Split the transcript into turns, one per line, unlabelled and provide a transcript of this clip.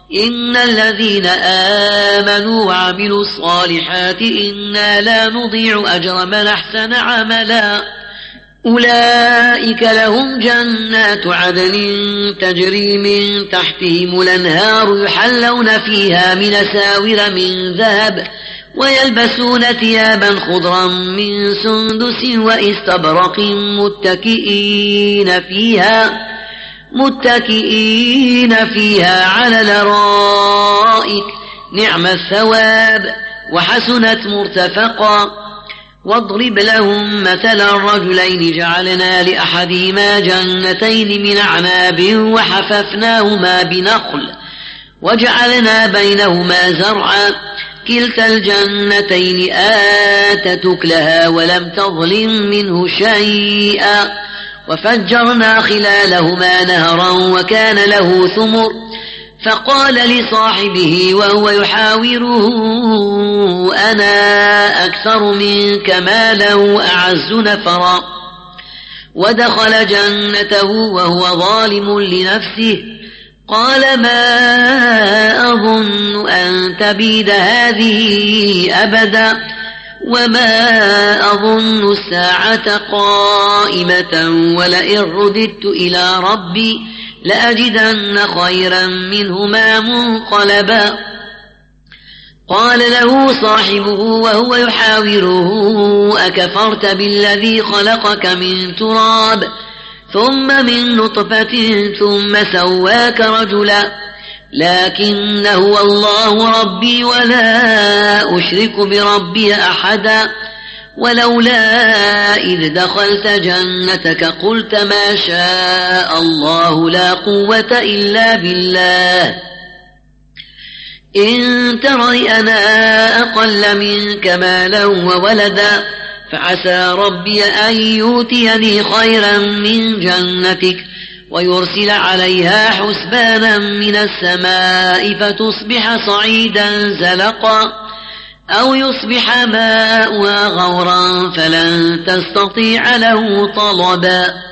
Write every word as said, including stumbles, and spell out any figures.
إن الذين آمنوا وعملوا الصالحات إنا لا نضيع أجر من أحسن عملا أولئك لهم جنات عدن تجري من تحتهم الأنهار يحلون فيها من أساور من ذهب ويلبسون ثيابا خضرا من سندس واستبرق متكئين فيها متكئين فيها على الأرائك نعم الثواب وحسنت مرتفقا واضرب لهم مثلا الرجلين جعلنا لأحدهما جنتين من أعناب وحففناهما بنخل وجعلنا بينهما زرعا كلتا الجنتين آتت أكلها ولم تظلم منه شيئا وفجرنا خلالهما نهرا وكان له ثمر فقال لصاحبه وهو يحاوره أنا أكثر منك مالا وأعز نفرا ودخل جنته وهو ظالم لنفسه قال ما أظن أن تبيد هذه أبدا وما أظن الساعة قائمة ولئن رددت إلى ربي لأجدن خيرا منهما منقلبا قال له صاحبه وهو يحاوره أكفرت بالذي خلقك من تراب ثم من نطفة ثم سواك رجلا لكن هو الله ربي ولا أشرك بربي أحدا ولولا إذ دخلت جنتك قلت ما شاء الله لا قوة إلا بالله إن ترني أنا أقل منك مالا وولدا فعسى ربي أن يؤتيني خيرا من جنتك ويرسل عليها حسبانا من السماء فتصبح صعيدا زلقا أو يصبح ماؤها غورا فلن تستطيع له طلبا